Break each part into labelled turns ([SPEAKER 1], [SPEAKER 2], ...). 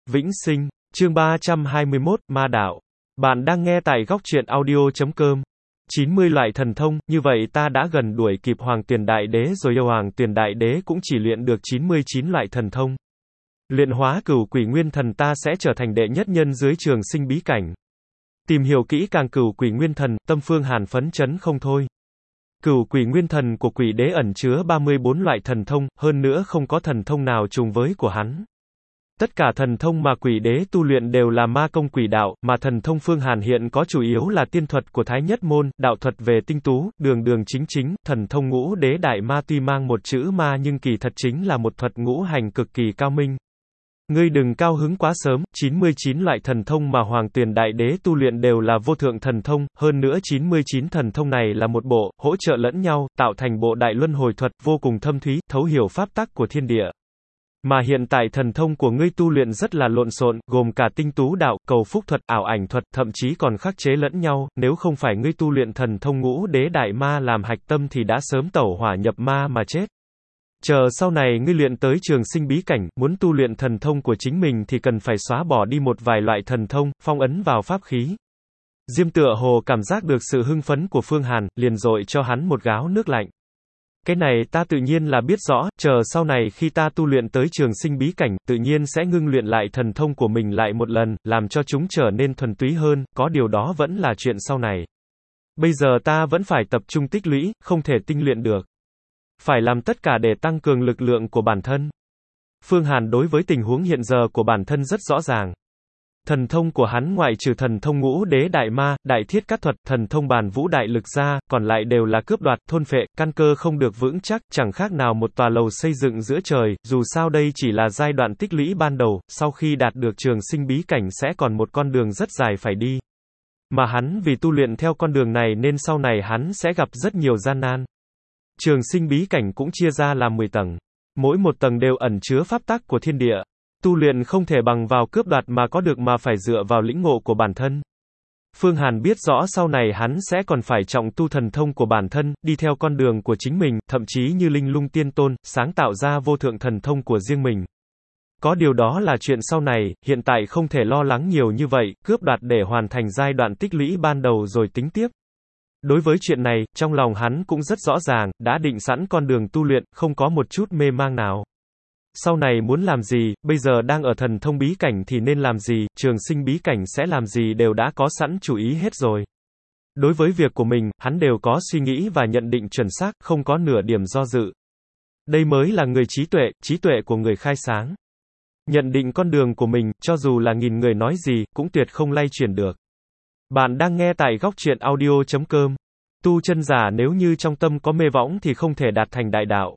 [SPEAKER 1] Vĩnh sinh, chương 321, Ma đạo. Bạn đang nghe tại góc truyện audio.com. 90 loại thần thông, như vậy ta đã gần đuổi kịp Hoàng Tuyền Đại Đế rồi. Hoàng Tuyền Đại Đế cũng chỉ luyện được 99 loại thần thông. Luyện hóa Cửu Quỷ Nguyên Thần ta sẽ trở thành đệ nhất nhân dưới Trường Sinh bí cảnh. Tìm hiểu kỹ càng Cửu Quỷ Nguyên Thần, tâm Phương Hàn phấn chấn không thôi. Cửu Quỷ Nguyên Thần của Quỷ Đế ẩn chứa 34 loại thần thông, hơn nữa không có thần thông nào trùng với của hắn. Tất cả thần thông mà Quỷ Đế tu luyện đều là ma công quỷ đạo, mà thần thông Phương Hàn hiện có chủ yếu là tiên thuật của Thái Nhất Môn, đạo thuật về tinh tú, đường đường chính chính. Thần thông Ngũ Đế Đại Ma tuy mang một chữ ma nhưng kỳ thật chính là một thuật ngũ hành cực kỳ cao minh. Ngươi đừng cao hứng quá sớm, 99 loại thần thông mà Hoàng Tuyền Đại Đế tu luyện đều là vô thượng thần thông, hơn nữa 99 thần thông này là một bộ, hỗ trợ lẫn nhau, tạo thành bộ đại luân hồi thuật, vô cùng thâm thúy, thấu hiểu pháp tắc của thiên địa. Mà hiện tại thần thông của ngươi tu luyện rất là lộn xộn, gồm cả tinh tú đạo, cầu phúc thuật, ảo ảnh thuật, thậm chí còn khắc chế lẫn nhau, nếu không phải ngươi tu luyện thần thông Ngũ Đế Đại Ma làm hạch tâm thì đã sớm tẩu hỏa nhập ma mà chết. Chờ sau này ngươi luyện tới Trường Sinh bí cảnh, muốn tu luyện thần thông của chính mình thì cần phải xóa bỏ đi một vài loại thần thông, phong ấn vào pháp khí. Diêm tựa hồ cảm giác được sự hưng phấn của Phương Hàn, liền dội cho hắn một gáo nước lạnh. Cái này ta tự nhiên là biết rõ, chờ sau này khi ta tu luyện tới Trường Sinh bí cảnh, tự nhiên sẽ ngưng luyện lại thần thông của mình lại một lần, làm cho chúng trở nên thuần túy hơn, có điều đó vẫn là chuyện sau này. Bây giờ ta vẫn phải tập trung tích lũy, không thể tinh luyện được. Phải làm tất cả để tăng cường lực lượng của bản thân. Phương Hàn đối với tình huống hiện giờ của bản thân rất rõ ràng. Thần thông của hắn ngoại trừ thần thông Ngũ Đế Đại Ma, Đại Thiết Cát Thuật, thần thông Bàn Vũ Đại Lực ra, còn lại đều là cướp đoạt, thôn phệ, căn cơ không được vững chắc, chẳng khác nào một tòa lầu xây dựng giữa trời, dù sao đây chỉ là giai đoạn tích lũy ban đầu, sau khi đạt được Trường Sinh bí cảnh sẽ còn một con đường rất dài phải đi. Mà hắn vì tu luyện theo con đường này nên sau này hắn sẽ gặp rất nhiều gian nan. Trường Sinh bí cảnh cũng chia ra làm 10 tầng. Mỗi một tầng đều ẩn chứa pháp tắc của thiên địa. Tu luyện không thể bằng vào cướp đoạt mà có được mà phải dựa vào lĩnh ngộ của bản thân. Phương Hàn biết rõ sau này hắn sẽ còn phải trọng tu thần thông của bản thân, đi theo con đường của chính mình, thậm chí như Linh Lung Tiên Tôn, sáng tạo ra vô thượng thần thông của riêng mình. Có điều đó là chuyện sau này, hiện tại không thể lo lắng nhiều như vậy, cướp đoạt để hoàn thành giai đoạn tích lũy ban đầu rồi tính tiếp. Đối với chuyện này, trong lòng hắn cũng rất rõ ràng, đã định sẵn con đường tu luyện, không có một chút mê mang nào. Sau này muốn làm gì, bây giờ đang ở thần thông bí cảnh thì nên làm gì, Trường Sinh bí cảnh sẽ làm gì đều đã có sẵn chủ ý hết rồi. Đối với việc của mình, hắn đều có suy nghĩ và nhận định chuẩn xác, không có nửa điểm do dự. Đây mới là người trí tuệ của người khai sáng. Nhận định con đường của mình, cho dù là nghìn người nói gì, cũng tuyệt không lay chuyển được. Bạn đang nghe tại góc truyện audio.com. Tu chân giả nếu như trong tâm có mê võng thì không thể đạt thành đại đạo.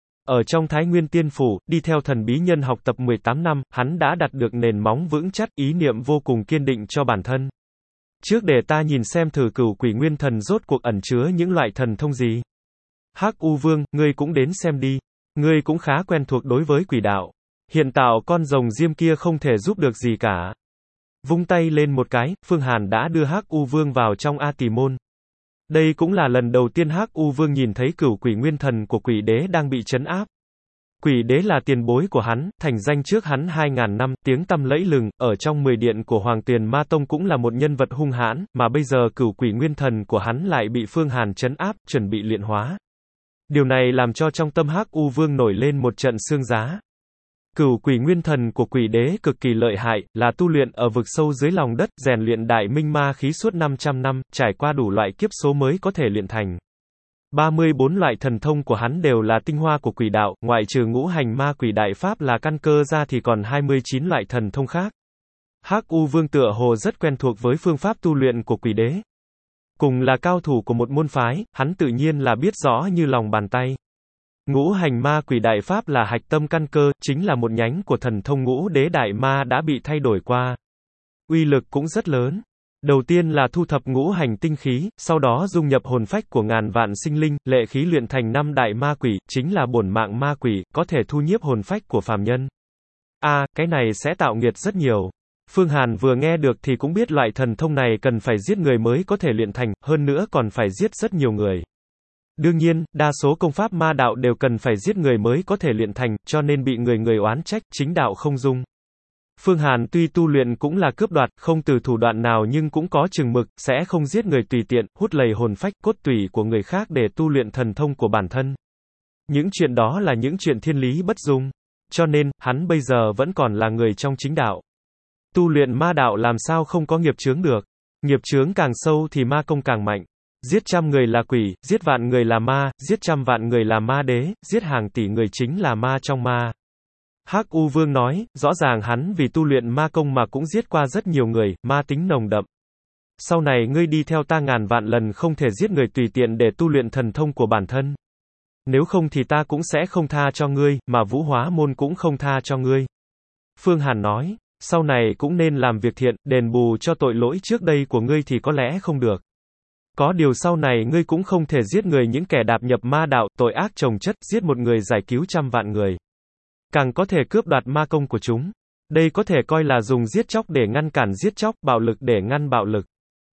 [SPEAKER 1] Ở trong Thái Nguyên Tiên Phủ, đi theo thần bí nhân học tập 18 năm, hắn đã đặt được nền móng vững chắc, ý niệm vô cùng kiên định cho bản thân. Trước để ta nhìn xem thử Cửu Quỷ Nguyên Thần rốt cuộc ẩn chứa những loại thần thông gì. Hắc U Vương, ngươi cũng đến xem đi. Ngươi cũng khá quen thuộc đối với quỷ đạo. Hiện tạo con rồng diêm kia không thể giúp được gì cả. Vung tay lên một cái, Phương Hàn đã đưa Hắc U Vương vào trong A Tỳ Môn. Đây cũng là lần đầu tiên Hắc U Vương nhìn thấy Cửu Quỷ Nguyên Thần của Quỷ Đế đang bị trấn áp. Quỷ Đế là tiền bối của hắn, thành danh trước hắn 2000 năm, tiếng tăm lẫy lừng, ở trong 10 điện của Hoàng Tuyền Ma Tông cũng là một nhân vật hung hãn, mà bây giờ Cửu Quỷ Nguyên Thần của hắn lại bị Phương Hàn trấn áp, chuẩn bị luyện hóa. Điều này làm cho trong tâm Hắc U Vương nổi lên một trận xương giá. Cửu Quỷ Nguyên Thần của Quỷ Đế cực kỳ lợi hại, là tu luyện ở vực sâu dưới lòng đất, rèn luyện đại minh ma khí suốt 500 năm, trải qua đủ loại kiếp số mới có thể luyện thành. 34 loại thần thông của hắn đều là tinh hoa của quỷ đạo, ngoại trừ ngũ hành ma quỷ đại pháp là căn cơ ra thì còn 29 loại thần thông khác. Hắc U Vương tựa hồ rất quen thuộc với phương pháp tu luyện của Quỷ Đế. Cùng là cao thủ của một môn phái, hắn tự nhiên là biết rõ như lòng bàn tay. Ngũ hành ma quỷ đại pháp là hạch tâm căn cơ, chính là một nhánh của thần thông Ngũ Đế Đại Ma đã bị thay đổi qua. Uy lực cũng rất lớn. Đầu tiên là thu thập ngũ hành tinh khí, sau đó dung nhập hồn phách của ngàn vạn sinh linh, lệ khí luyện thành 5 đại ma quỷ, chính là bổn mạng ma quỷ, có thể thu nhiếp hồn phách của phàm nhân. Cái này sẽ tạo nghiệt rất nhiều. Phương Hàn vừa nghe được thì cũng biết loại thần thông này cần phải giết người mới có thể luyện thành, hơn nữa còn phải giết rất nhiều người. Đương nhiên, đa số công pháp ma đạo đều cần phải giết người mới có thể luyện thành, cho nên bị người oán trách, chính đạo không dung. Phương Hàn tuy tu luyện cũng là cướp đoạt, không từ thủ đoạn nào nhưng cũng có chừng mực, sẽ không giết người tùy tiện, hút lầy hồn phách, cốt tủy của người khác để tu luyện thần thông của bản thân. Những chuyện đó là những chuyện thiên lý bất dung. Cho nên, hắn bây giờ vẫn còn là người trong chính đạo. Tu luyện ma đạo làm sao không có nghiệp chướng được. Nghiệp chướng càng sâu thì ma công càng mạnh. Giết 100 người là quỷ, giết vạn người là ma, giết 100.000 người là ma đế, giết hàng tỷ người chính là ma trong ma. Hắc U Vương nói, rõ ràng hắn vì tu luyện ma công mà cũng giết qua rất nhiều người, ma tính nồng đậm. Sau này ngươi đi theo ta ngàn vạn lần không thể giết người tùy tiện để tu luyện thần thông của bản thân. Nếu không thì ta cũng sẽ không tha cho ngươi, mà Vũ Hóa Môn cũng không tha cho ngươi. Phương Hàn nói, sau này cũng nên làm việc thiện, đền bù cho tội lỗi trước đây của ngươi thì có lẽ không được. Có điều sau này ngươi cũng không thể giết người những kẻ đạp nhập ma đạo, tội ác chồng chất, giết một người giải cứu 100.000 người. Càng có thể cướp đoạt ma công của chúng. Đây có thể coi là dùng giết chóc để ngăn cản giết chóc, bạo lực để ngăn bạo lực.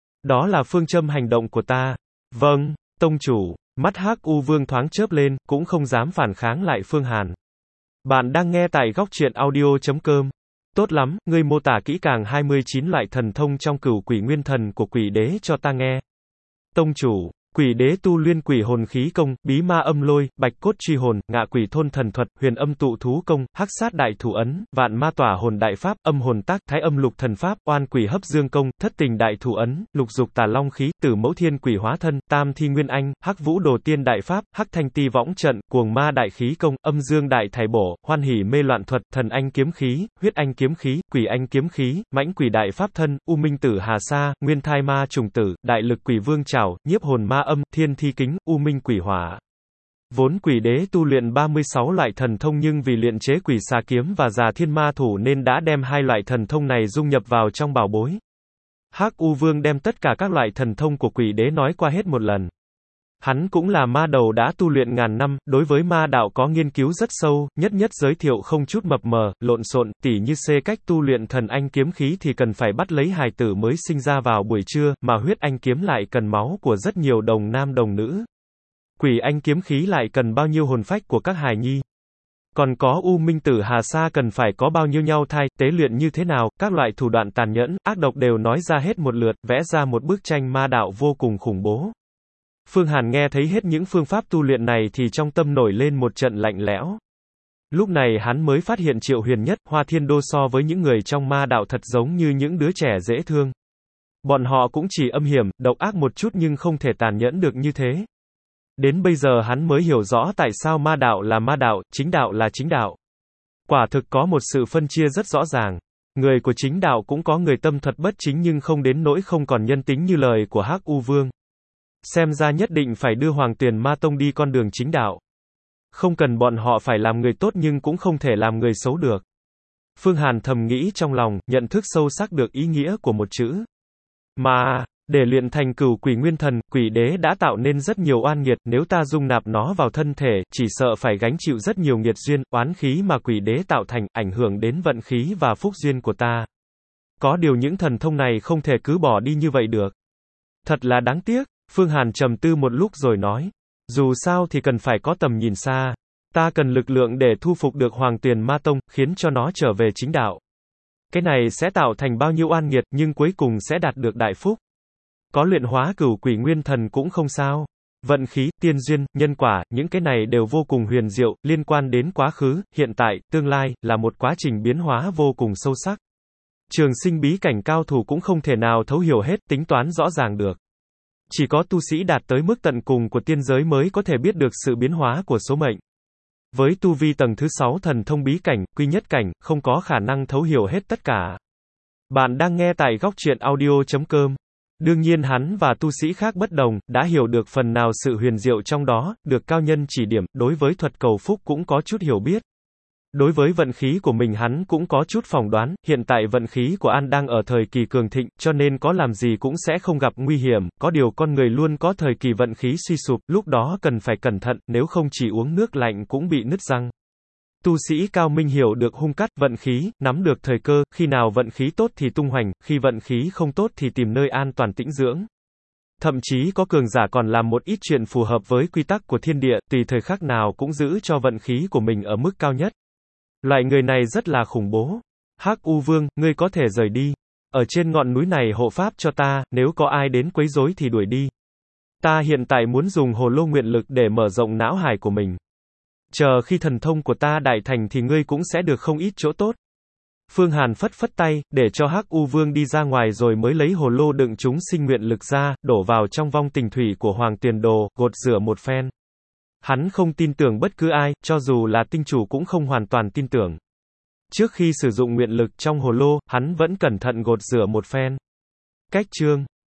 [SPEAKER 1] Đó là phương châm hành động của ta. Vâng, tông chủ. Mắt Hắc U Vương thoáng chớp lên, cũng không dám phản kháng lại Phương Hàn. Bạn đang nghe tại góc truyện audio.com. Tốt lắm, ngươi mô tả kỹ càng 29 loại thần thông trong Cửu Quỷ Nguyên Thần của Quỷ Đế cho ta nghe. Tông chủ. Quỷ Đế tu luyện quỷ hồn khí công, bí ma âm lôi, bạch cốt truy hồn, ngạ quỷ thôn thần thuật, huyền âm tụ thú công, hắc sát đại thủ ấn, vạn ma tỏa hồn đại pháp, âm hồn tác, thái âm lục thần pháp, oan quỷ hấp dương công, thất tình đại thủ ấn, lục dục tà long khí, tử mẫu thiên quỷ hóa thân, tam thi nguyên anh, hắc vũ đồ tiên đại pháp, hắc thanh ti võng trận, cuồng ma đại khí công, âm dương đại thải bổ, hoan hỉ mê loạn thuật, thần anh kiếm khí, huyết anh kiếm khí, quỷ anh kiếm khí, mãnh quỷ đại pháp thân, u minh tử hà sa, nguyên thai ma trùng tử, đại lực quỷ vương trảo, nhiếp hồn ma âm, thiên thi kính, u minh quỷ hỏa. Vốn Quỷ Đế tu luyện 36 loại thần thông nhưng vì luyện chế quỷ xà kiếm và già thiên ma thủ nên đã đem 2 loại thần thông này dung nhập vào trong bảo bối. Hắc U Vương đem tất cả các loại thần thông của Quỷ Đế nói qua hết một lần. Hắn cũng là ma đầu đã tu luyện ngàn năm, đối với ma đạo có nghiên cứu rất sâu, nhất giới thiệu không chút mập mờ, lộn xộn, tỉ như cách tu luyện thần anh kiếm khí thì cần phải bắt lấy hài tử mới sinh ra vào buổi trưa, mà huyết anh kiếm lại cần máu của rất nhiều đồng nam đồng nữ. Quỷ anh kiếm khí lại cần bao nhiêu hồn phách của các hài nhi. Còn có u minh tử hà sa cần phải có bao nhiêu nhau thai, tế luyện như thế nào, các loại thủ đoạn tàn nhẫn, ác độc đều nói ra hết một lượt, vẽ ra một bức tranh ma đạo vô cùng khủng bố. Phương Hàn nghe thấy hết những phương pháp tu luyện này thì trong tâm nổi lên một trận lạnh lẽo. Lúc này hắn mới phát hiện Triệu Huyền Nhất, Hoa Thiên Đô so với những người trong ma đạo thật giống như những đứa trẻ dễ thương. Bọn họ cũng chỉ âm hiểm, độc ác một chút nhưng không thể tàn nhẫn được như thế. Đến bây giờ hắn mới hiểu rõ tại sao ma đạo là ma đạo, chính đạo là chính đạo. Quả thực có một sự phân chia rất rõ ràng. Người của chính đạo cũng có người tâm thuật bất chính nhưng không đến nỗi không còn nhân tính như lời của Hắc U Vương. Xem ra nhất định phải đưa Hoàng Tuyền Ma Tông đi con đường chính đạo. Không cần bọn họ phải làm người tốt nhưng cũng không thể làm người xấu được. Phương Hàn thầm nghĩ trong lòng, nhận thức sâu sắc được ý nghĩa của một chữ. Mà, để luyện thành Cửu Quỷ Nguyên Thần, Quỷ Đế đã tạo nên rất nhiều oan nghiệt, nếu ta dung nạp nó vào thân thể, chỉ sợ phải gánh chịu rất nhiều nghiệt duyên, oán khí mà Quỷ Đế tạo thành, ảnh hưởng đến vận khí và phúc duyên của ta. Có điều những thần thông này không thể cứ bỏ đi như vậy được. Thật là đáng tiếc. Phương Hàn trầm tư một lúc rồi nói, dù sao thì cần phải có tầm nhìn xa. Ta cần lực lượng để thu phục được Hoàng Tuyền Ma Tông, khiến cho nó trở về chính đạo. Cái này sẽ tạo thành bao nhiêu oan nghiệt, nhưng cuối cùng sẽ đạt được đại phúc. Có luyện hóa Cửu Quỷ Nguyên Thần cũng không sao. Vận khí, tiên duyên, nhân quả, những cái này đều vô cùng huyền diệu, liên quan đến quá khứ, hiện tại, tương lai, là một quá trình biến hóa vô cùng sâu sắc. Trường sinh bí cảnh cao thủ cũng không thể nào thấu hiểu hết, tính toán rõ ràng được. Chỉ có tu sĩ đạt tới mức tận cùng của tiên giới mới có thể biết được sự biến hóa của số mệnh. Với tu vi tầng thứ 6 thần thông bí cảnh, quy nhất cảnh, không có khả năng thấu hiểu hết tất cả. Bạn đang nghe tại góc truyện audio.com. Đương nhiên hắn và tu sĩ khác bất đồng, đã hiểu được phần nào sự huyền diệu trong đó, được cao nhân chỉ điểm, đối với thuật cầu phúc cũng có chút hiểu biết. Đối với vận khí của mình hắn cũng có chút phỏng đoán, hiện tại vận khí của An đang ở thời kỳ cường thịnh, cho nên có làm gì cũng sẽ không gặp nguy hiểm, có điều con người luôn có thời kỳ vận khí suy sụp, lúc đó cần phải cẩn thận, nếu không chỉ uống nước lạnh cũng bị nứt răng. Tu sĩ cao minh hiểu được hung cắt vận khí, nắm được thời cơ, khi nào vận khí tốt thì tung hoành, khi vận khí không tốt thì tìm nơi an toàn tĩnh dưỡng. Thậm chí có cường giả còn làm một ít chuyện phù hợp với quy tắc của thiên địa, tùy thời khắc nào cũng giữ cho vận khí của mình ở mức cao nhất. Loại người này rất là khủng bố. Hắc U Vương, ngươi có thể rời đi. Ở trên ngọn núi này hộ pháp cho ta, nếu có ai đến quấy rối thì đuổi đi. Ta hiện tại muốn dùng hồ lô nguyện lực để mở rộng não hải của mình. Chờ khi thần thông của ta đại thành thì ngươi cũng sẽ được không ít chỗ tốt. Phương Hàn phất phất tay, để cho Hắc U Vương đi ra ngoài rồi mới lấy hồ lô đựng chúng sinh nguyện lực ra, đổ vào trong vong tình thủy của Hoàng Tuyền Đồ, gột rửa một phen. Hắn không tin tưởng bất cứ ai, cho dù là tinh chủ cũng không hoàn toàn tin tưởng. Trước khi sử dụng nguyện lực trong hồ lô, hắn vẫn cẩn thận gột rửa một phen. Cách chương